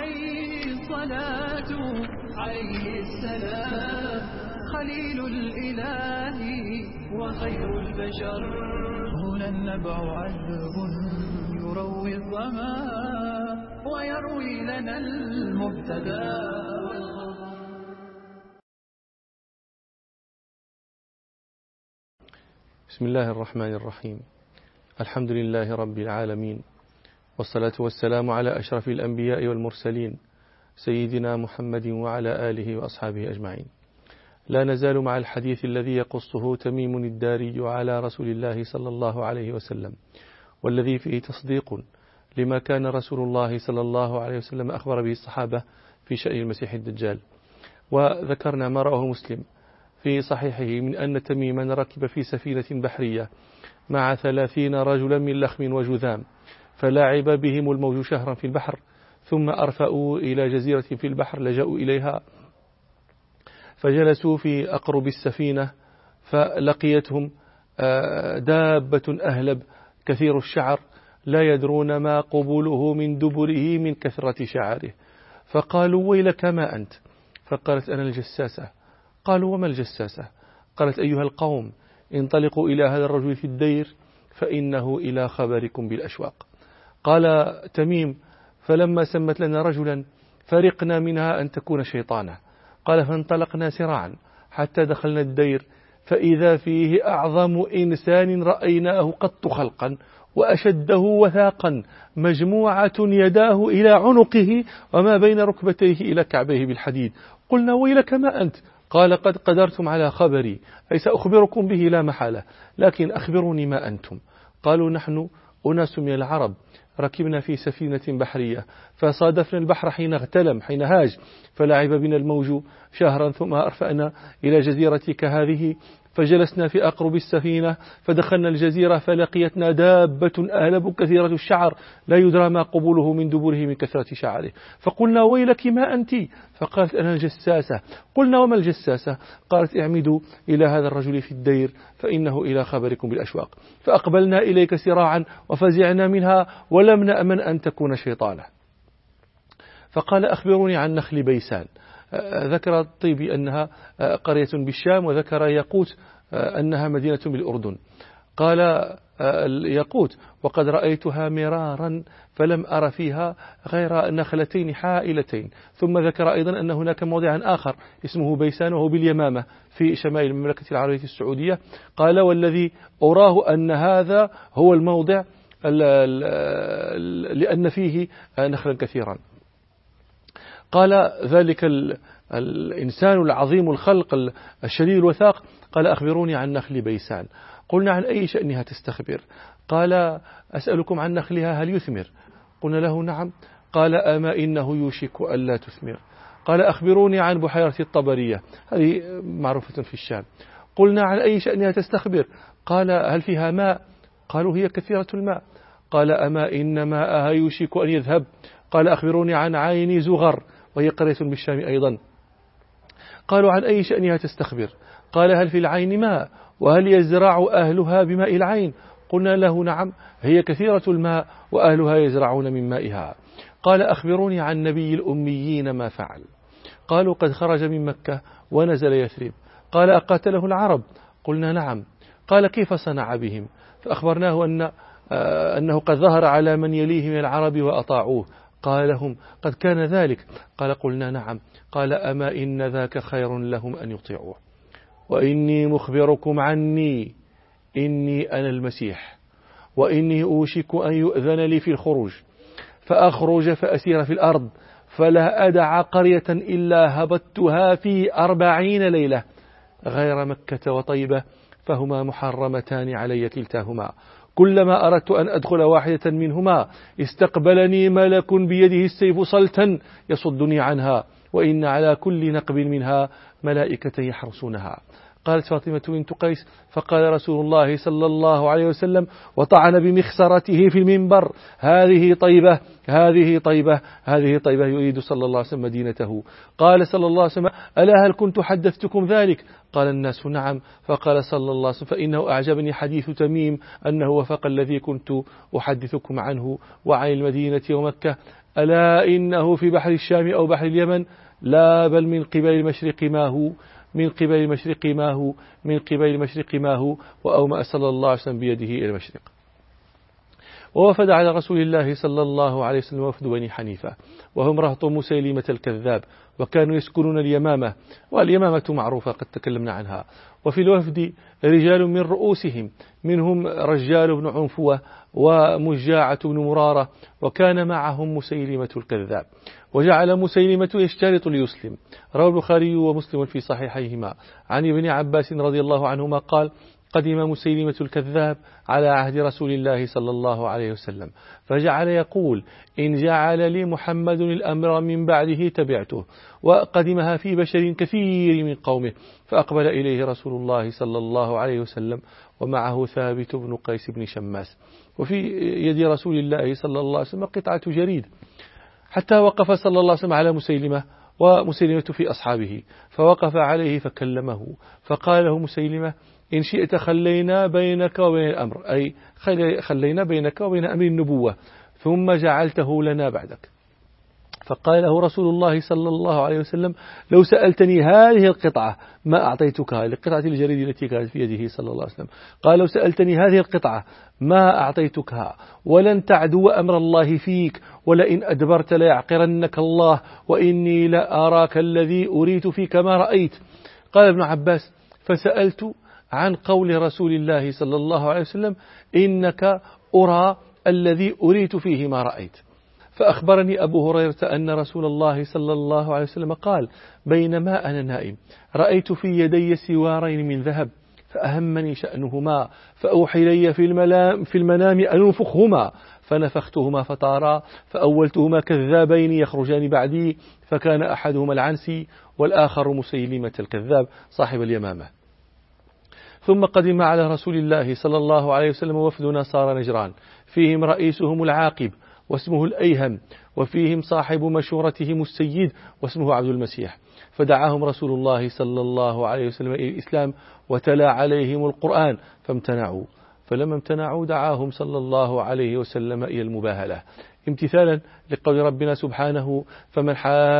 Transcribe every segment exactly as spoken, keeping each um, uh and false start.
عليه الصلاة عليه السلام خليل الإله وخير البشر. هنا النبع عذب يروي الظما ويروي لنا المبتدى والخبر. بسم الله الرحمن الرحيم. الحمد لله رب العالمين، والصلاة والسلام على أشرف الأنبياء والمرسلين سيدنا محمد وعلى آله وأصحابه أجمعين. لا نزال مع الحديث الذي يقصه تميم الداري على رسول الله صلى الله عليه وسلم، والذي فيه تصديق لما كان رسول الله صلى الله عليه وسلم أخبر به الصحابة في شأن المسيح الدجال. وذكرنا ما رواه مسلم في صحيحه من أن تميما ركب في سفينة بحرية مع ثلاثين رجلا من لخم وجذام، فلاعب بهم الموج شهرا في البحر، ثم أرفأوا إلى جزيرة في البحر لجأوا إليها، فجلسوا في أقرب السفينة، فلقيتهم دابة أهلب كثير الشعر لا يدرون ما قبوله من دبره من كثرة شعره، فقالوا ويلك ما أنت؟ فقالت أنا الجساسة. قالوا وما الجساسة؟ قالت أيها القوم انطلقوا إلى هذا الرجل في الدير فإنه إلى خبركم بالأشواق. قال تميم فلما سمت لنا رجلا فرقنا منها أن تكون شيطانا. قال فانطلقنا سراعا حتى دخلنا الدير فإذا فيه أعظم إنسان رأيناه قط خلقا وأشده وثاقا، مجموعة يداه إلى عنقه وما بين ركبتيه إلى كعبيه بالحديد. قلنا ويلك ما أنت؟ قال قد قدرتم على خبري، أي سأخبركم به لا محالة، لكن أخبروني ما أنتم. قالوا نحن أناس من العرب ركبنا في سفينة بحرية فصادفنا البحر حين اغتلم حين هاج، فلعب بنا الموج شهرا، ثم أرفأنا إلى جزيرة كهذه فجلسنا في أقرب السفينة، فدخلنا الجزيرة فلقيتنا دابة أهلب كثيرة الشعر لا يدرى ما قبوله من دبره من كثرة شعره، فقلنا ويلك ما أنت؟ فقالت أنا الجساسة. قلنا وما الجساسة؟ قالت اعمدوا إلى هذا الرجل في الدير فإنه إلى خبركم بالأشواق. فأقبلنا إليك سراعا وفزعنا منها ولم نأمن أن تكون شيطانا. فقال أخبروني عن نخل بيسان. ذكر الطيبي أنها قرية بالشام، وذكر ياقوت أنها مدينة بالأردن. قال ياقوت وقد رأيتها مرارا فلم أر فيها غير نخلتين حائلتين. ثم ذكر أيضا أن هناك موضعا آخر اسمه بيسان وهو باليمامة في شمال المملكة العربية السعودية. قال والذي أراه أن هذا هو الموضع لأن فيه نخلا كثيرا. قال ذلك الإنسان العظيم الخلق الشديد الوثاق قال أخبروني عن نخل بيسان. قلنا عن أي شأنها تستخبر؟ قال أسألكم عن نخلها هل يثمر؟ قلنا له نعم. قال أما إنه يوشك ألا تثمر. قال أخبروني عن بحيرة الطبرية، هذه معروفة في الشام. قلنا عن أي شأنها تستخبر؟ قال هل فيها ماء؟ قالوا هي كثيرة الماء. قال أما إن ماءها يوشك أن يذهب. قال أخبروني عن عين زغر وهي قرية بالشام أيضا. قالوا عن أي شأنها تستخبر؟ قال هل في العين ماء وهل يزرع أهلها بماء العين؟ قلنا له نعم هي كثيرة الماء وأهلها يزرعون من مائها. قال أخبروني عن نبي الأميين ما فعل. قالوا قد خرج من مكة ونزل يثرب. قال أقاتله العرب؟ قلنا نعم. قال كيف صنع بهم؟ فأخبرناه أن أنه قد ظهر على من يليه من العرب وأطاعوه. قال لهم قد كان ذلك؟ قال قلنا نعم. قال أما إن ذاك خير لهم أن يطيعوه. وإني مخبركم عني إني أنا المسيح، وإني أوشك أن يؤذن لي في الخروج فأخرج فأسير في الأرض فلا أدع قرية إلا هبطتها في أربعين ليلة غير مكة وطيبة، فهما محرمتان علي كلتاهما. كلما أردت أن أدخل واحدة منهما استقبلني ملك بيده السيف صلتا يصدني عنها، وإن على كل نقب منها ملائكة يحرسونها. قالت فاطمة بنت قيس فقال رسول الله صلى الله عليه وسلم وطعن بمخسرته في المنبر هذه طيبة هذه طيبة هذه طيبة، يريد صلى الله عليه وسلم مدينته. قال صلى الله عليه وسلم ألا هل كنت حدثتكم ذلك؟ قال الناس نعم. فقال صلى الله عليه وسلم فإنه أعجبني حديث تميم أنه وفق الذي كنت أحدثكم عنه وعن المدينة ومكة ألا إنه في بحر الشام أو بحر اليمن، لا بل من قبل المشرق ما هو من قبل المشرق ما هو من قبل المشرق ما هو وأومأ صلى الله عليه وسلم بيده إلى المشرق. ووفد على رسول الله صلى الله عليه وسلم وفد بني حنيفة، وهم رهط مسيلمة الكذاب، وكانوا يسكنون اليمامة، واليمامة معروفة قد تكلمنا عنها. وفي الوفد رجال من رؤوسهم، منهم رجال بن عنفوة ومجاعة بن مرارة، وكان معهم مسيلمة الكذاب. وجعل مسيلمة يشترط ليسلم. روى البخاري ومسلم في صحيحيهما عن ابن عباس رضي الله عنهما قال: قدم مسيلمة الكذاب على عهد رسول الله صلى الله عليه وسلم، فجعل يقول: إن جعل لي محمد الأمر من بعده تبعته. وقدمها في بشر كثير من قومه، فأقبل إليه رسول الله صلى الله عليه وسلم ومعه ثابت بن قيس بن شماس، وفي يد رسول الله صلى الله عليه وسلم قطعة جريد، حتى وقف صلى الله عليه وسلم على مسيلمة، ومسيلمة في أصحابه، فوقف عليه فكلمه، فقال له مسيلمة: إن شئت خلينا بينك وبين الأمر، أي خلينا بينك وبين أمر النبوة، ثم جعلته لنا بعدك. فقال له رسول الله صلى الله عليه وسلم: لو سألتني هذه القطعة ما أعطيتكها، لقطعة الجريد التي كانت في يده صلى الله عليه وسلم. قال: لو سألتني هذه القطعة ما أعطيتكها، ولن تعدو أمر الله فيك، ولئن أدبرت ليعقرنك الله، وإني لأراك الذي أريت فيك ما رأيت. قال ابن عباس: فسألت عن قول رسول الله صلى الله عليه وسلم: إنك أرى الذي أريت فيه ما رأيت. فأخبرني أبو هريرة أن رسول الله صلى الله عليه وسلم قال: بينما أنا نائم رأيت في يدي سوارين من ذهب، فأهمني شأنهما، فأوحي لي في المنام, في المنام أن أنفخهما، فنفختهما فطارا، فأولتهما كذابين يخرجان بعدي، فكان أحدهما العنسي والآخر مسيلمة الكذاب صاحب اليمامة. ثم قدم على رسول الله صلى الله عليه وسلم وفد نصارى نجران، فيهم رئيسهم العاقب واسمه الأيهم، وفيهم صاحب مشورتهم السيد واسمه عبد المسيح. فدعاهم رسول الله صلى الله عليه وسلم إلى الإسلام، وتلا عليهم القرآن فامتنعوا، فلما امتنعوا دعاهم صلى الله عليه وسلم إلى المباهلة، امتثالا لقول ربنا سبحانه: فمن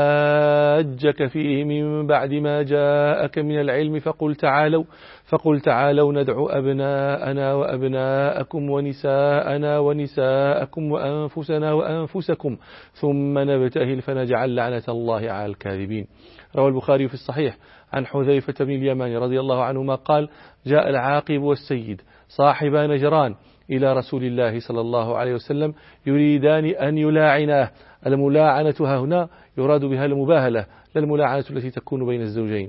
حاجك فيه من بعد ما جاءك من العلم فقل تعالوا فقل تعالوا ندعو أبناءنا وأبناءكم ونساءنا ونساءكم وأنفسنا وأنفسكم ثم نبتهل فنجعل لعنة الله على الكاذبين. روى البخاري في الصحيح عن حذيفة بن اليمان رضي الله عنهما قال: جاء العاقب والسيد صاحبا نجران إلى رسول الله صلى الله عليه وسلم يريدان أن يلاعناه. الملاعنة هنا يراد بها المباهلة، لا الملاعنة التي تكون بين الزوجين.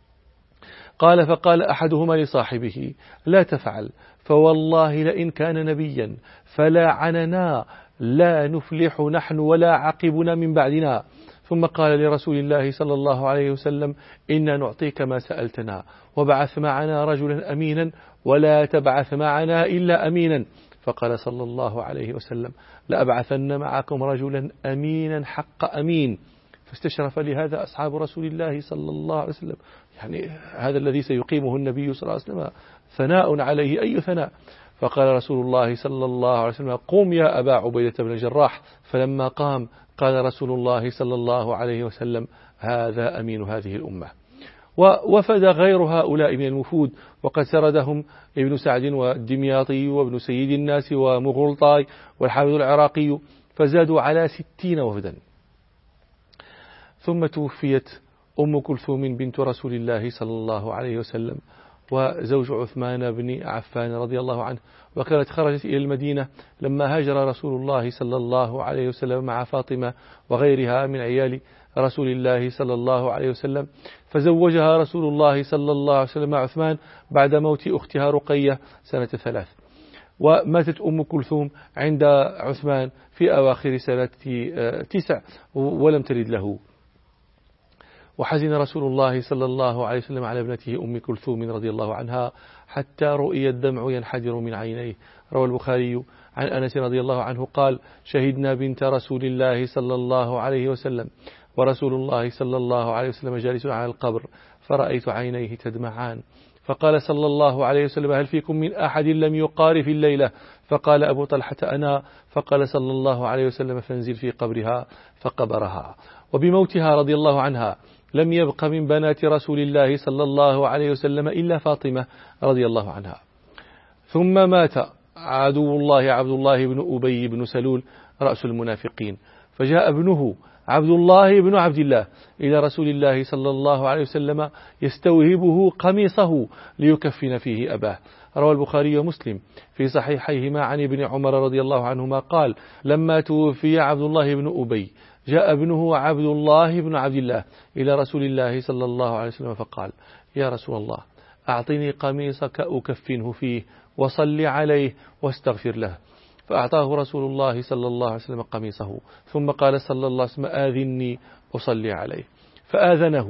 قال: فقال أحدهما لصاحبه: لا تفعل، فوالله لئن كان نبيا فلاعننا لا نفلح نحن ولا عقبنا من بعدنا. ثم قال لرسول الله صلى الله عليه وسلم: إنا نعطيك ما سألتنا، وبعث معنا رجلا أمينا ولا تبعث معنا إلا أمينا. فقال صلى الله عليه وسلم: لأبعثن معكم رجلا أمينا حق أمين. فاستشرف لهذا أصحاب رسول الله صلى الله عليه وسلم، يعني هذا الذي سيقيمه النبي صلى الله عليه وسلم ثناء عليه أي ثناء. فقال رسول الله صلى الله عليه وسلم: قم يا أبا عبيدة بن الجراح. فلما قام قال رسول الله صلى الله عليه وسلم: هذا أمين هذه الأمة. ووفد غير هؤلاء من المفود، وقد سردهم ابن سعد والدمياطي وابن سيد الناس ومغلطاي والحافظ العراقي، فزادوا على ستين وفدا. ثم توفيت أم كلثوم بنت رسول الله صلى الله عليه وسلم وزوج عثمان بن عفان رضي الله عنه، وكانت خرجت إلى المدينة لما هاجر رسول الله صلى الله عليه وسلم مع فاطمة وغيرها من عيال رسول الله صلى الله عليه وسلم، فزوجها رسول الله صلى الله عليه وسلم مع عثمان بعد موت أختها رقية سنة ثلاث. وماتت أم كلثوم عند عثمان في أواخر سنة تسع ولم تلد له. وحزن رسول الله صلى الله عليه وسلم على ابنته أم كلثوم رضي الله عنها حتى رؤي الدمع ينحدر من عينيه. روى البخاري عن أنس رضي الله عنه قال: شهدنا بنت رسول الله صلى الله عليه وسلم ورسول الله صلى الله عليه وسلم جالس على القبر، فرأيت عينيه تدمعان، فقال صلى الله عليه وسلم هل فيكم من أحد لم يقارف الليلة؟ فقال أبو طلحة أنا. فقال صلى الله عليه وسلم فانزل في قبرها فقبرها. وبموتها رضي الله عنها لم يبق من بنات رسول الله صلى الله عليه وسلم إلا فاطمة رضي الله عنها. ثم مات عدو الله عبد الله بن أبي بن سلول رأس المنافقين، فجاء ابنه عبد الله بن عبد الله إلى رسول الله صلى الله عليه وسلم يستوهبه قميصه ليكفن فيه أباه. روى البخاري ومسلم في صحيحيهما عن ابن عمر رضي الله عنهما قال لما توفي عبد الله بن أبي جاء ابنه عبد الله بن عبد الله إلى رسول الله صلى الله عليه وسلم فقال يا رسول الله أعطني قميصك أكفنه فيه وصل عليه واستغفر له. فأعطاه رسول الله صلى الله عليه وسلم قميصه، ثم قال صلى الله عليه وسلم آذني أصلي عليه، فآذنه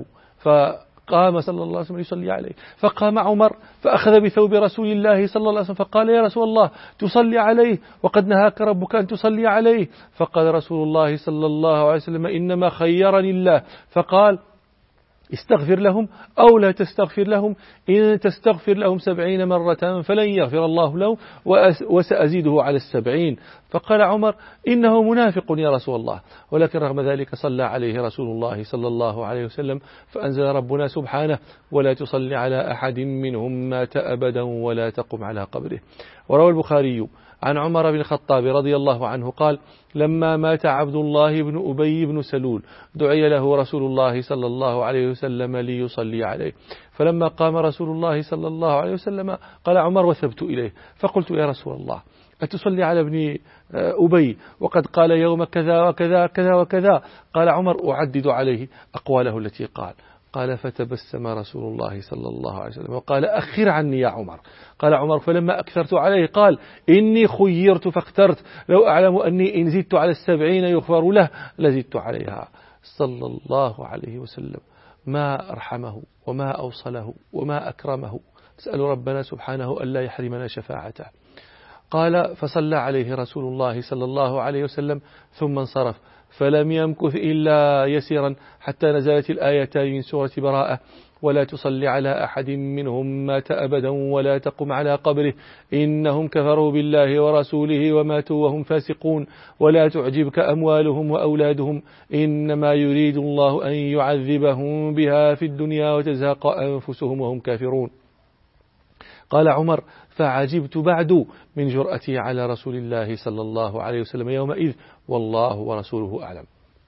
فقام صلى الله عليه وسلم يصلي عليه. فقام عمر فأخذ بثوب رسول الله صلى الله عليه وسلم فقال يا رسول الله تصلي عليه وقد نهاك ربك أن تصلي عليه. فقال رسول الله صلى الله عليه وسلم إنما خيرني الله، فقال استغفر لهم أو لا تستغفر لهم، إن تستغفر لهم سبعين مرة فلن يغفر الله له وسأزيده على السبعين. فقال عمر إنه منافق يا رسول الله، ولكن رغم ذلك صلى عليه رسول الله صلى الله عليه وسلم، فأنزل ربنا سبحانه ولا تصلي على أحد منهم مات أبدا ولا تقم على قبره. وروى البخاري عن عمر بن الخطاب رضي الله عنه قال لما مات عبد الله بن أبي بن سلول دعي له رسول الله صلى الله عليه وسلم ليصلي عليه، فلما قام رسول الله صلى الله عليه وسلم قال عمر وثبت إليه فقلت يا رسول الله أتصلي على ابن أبي وقد قال يوم كذا وكذا كذا وكذا؟ قال عمر أعدد عليه أقواله التي قال. قال فتبسم رسول الله صلى الله عليه وسلم وقال أخر عني يا عمر. قال عمر فلما أكثرت عليه قال إني خيرت فاخترت، لو أعلم أني إن زدت على السبعين يغفر له لزدت عليها. صلى الله عليه وسلم ما أرحمه وما أوصله وما أكرمه، نسأل ربنا سبحانه ألا يحرمنا شفاعته. قال فصلى عليه رسول الله صلى الله عليه وسلم ثم انصرف، فلم يمكث إلا يسيرا حتى نزلت الآيتان من سورة براءة ولا تصلي على أحد منهم مات أبدا ولا تقم على قبره إنهم كفروا بالله ورسوله وماتوا وهم فاسقون ولا تعجبك أموالهم وأولادهم إنما يريد الله أن يعذبهم بها في الدنيا وتزهق أنفسهم وهم كافرون. قال عمر فعجبت بعد من جرأتي على رسول الله صلى الله عليه وسلم يومئذ والله ورسوله أعلم.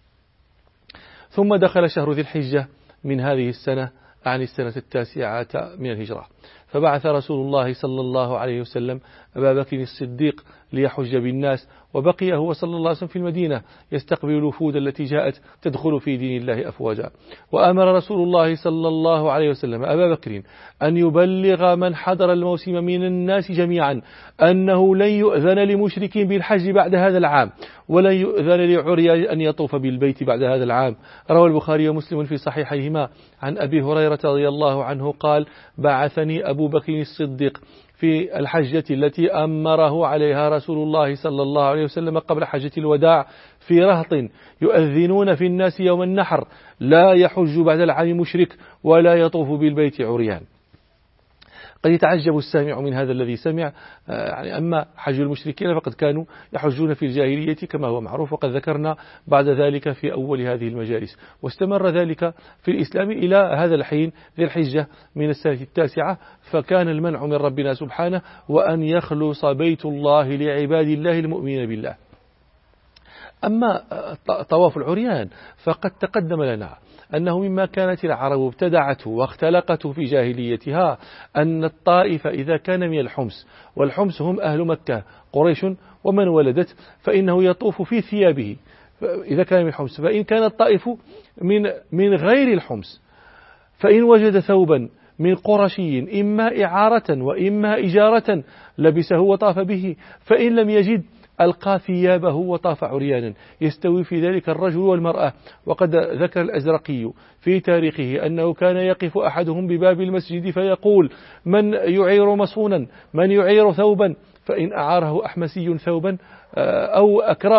ثم دخل شهر ذي الحجة من هذه السنة عن السنة التاسعة من الهجرة، فبعث رسول الله صلى الله عليه وسلم أبا بكر الصديق ليحج بالناس، وبقي هو صلى الله عليه وسلم في المدينة يستقبل الوفود التي جاءت تدخل في دين الله أفواجا. وأمر رسول الله صلى الله عليه وسلم أبا بكر أن يبلغ من حضر الموسم من الناس جميعا أنه لن يؤذن لمشرك بالحج بعد هذا العام ولن يؤذن لعري أن يطوف بالبيت بعد هذا العام. روى البخاري ومسلم في صحيحيهما عن أبي هريرة رضي الله عنه قال بعثني أبو بكر الصديق في الحجة التي أمره عليها رسول الله صلى الله عليه وسلم قبل حجة الوداع في رهط يؤذنون في الناس يوم النحر لا يحج بعد العام مشرك ولا يطوف بالبيت عريان. قد يتعجب السامع من هذا الذي سمع، يعني أما حج المشركين فقد كانوا يحجون في الجاهلية كما هو معروف، وقد ذكرنا بعد ذلك في أول هذه المجالس، واستمر ذلك في الإسلام إلى هذا الحين ذي الحجة من السنة التاسعة، فكان المنع من ربنا سبحانه وأن يخلص بيت الله لعباد الله المؤمنين بالله. أما طواف العريان فقد تقدم لنا أنه مما كانت العرب ابتدعته واختلقته في جاهليتها أن الطائف إذا كان من الحمص، والحمص هم أهل مكة قريش ومن ولدت، فإنه يطوف في ثيابه إذا كان من الحمص. فإن كان الطائف من من غير الحمص فإن وجد ثوبا من قرشي إما إعارة وإما إجارة لبسه وطاف به، فإن لم يجد ألقى ثيابه وطاف عريانا، يستوي في ذلك الرجل والمرأة. وقد ذكر الأزرقي في تاريخه أنه كان يقف أحدهم بباب المسجد فيقول من يعير مصونا، من يعير ثوبا، فإن أعاره أحمسي ثوبا أو أكراه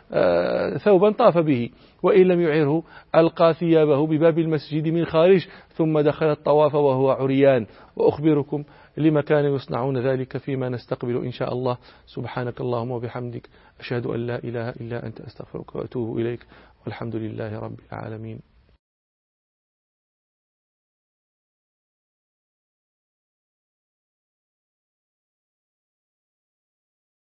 ثوبا طاف به، وإن لم يعره ألقى ثيابه بباب المسجد من خارج ثم دخل الطواف وهو عريان. وأخبركم لما كانوا يصنعون ذلك فيما نستقبل إن شاء الله. سبحانك اللهم وبحمدك، أشهد أن لا إله إلا أنت، أستغفرك وأتوب إليك، والحمد لله رب العالمين.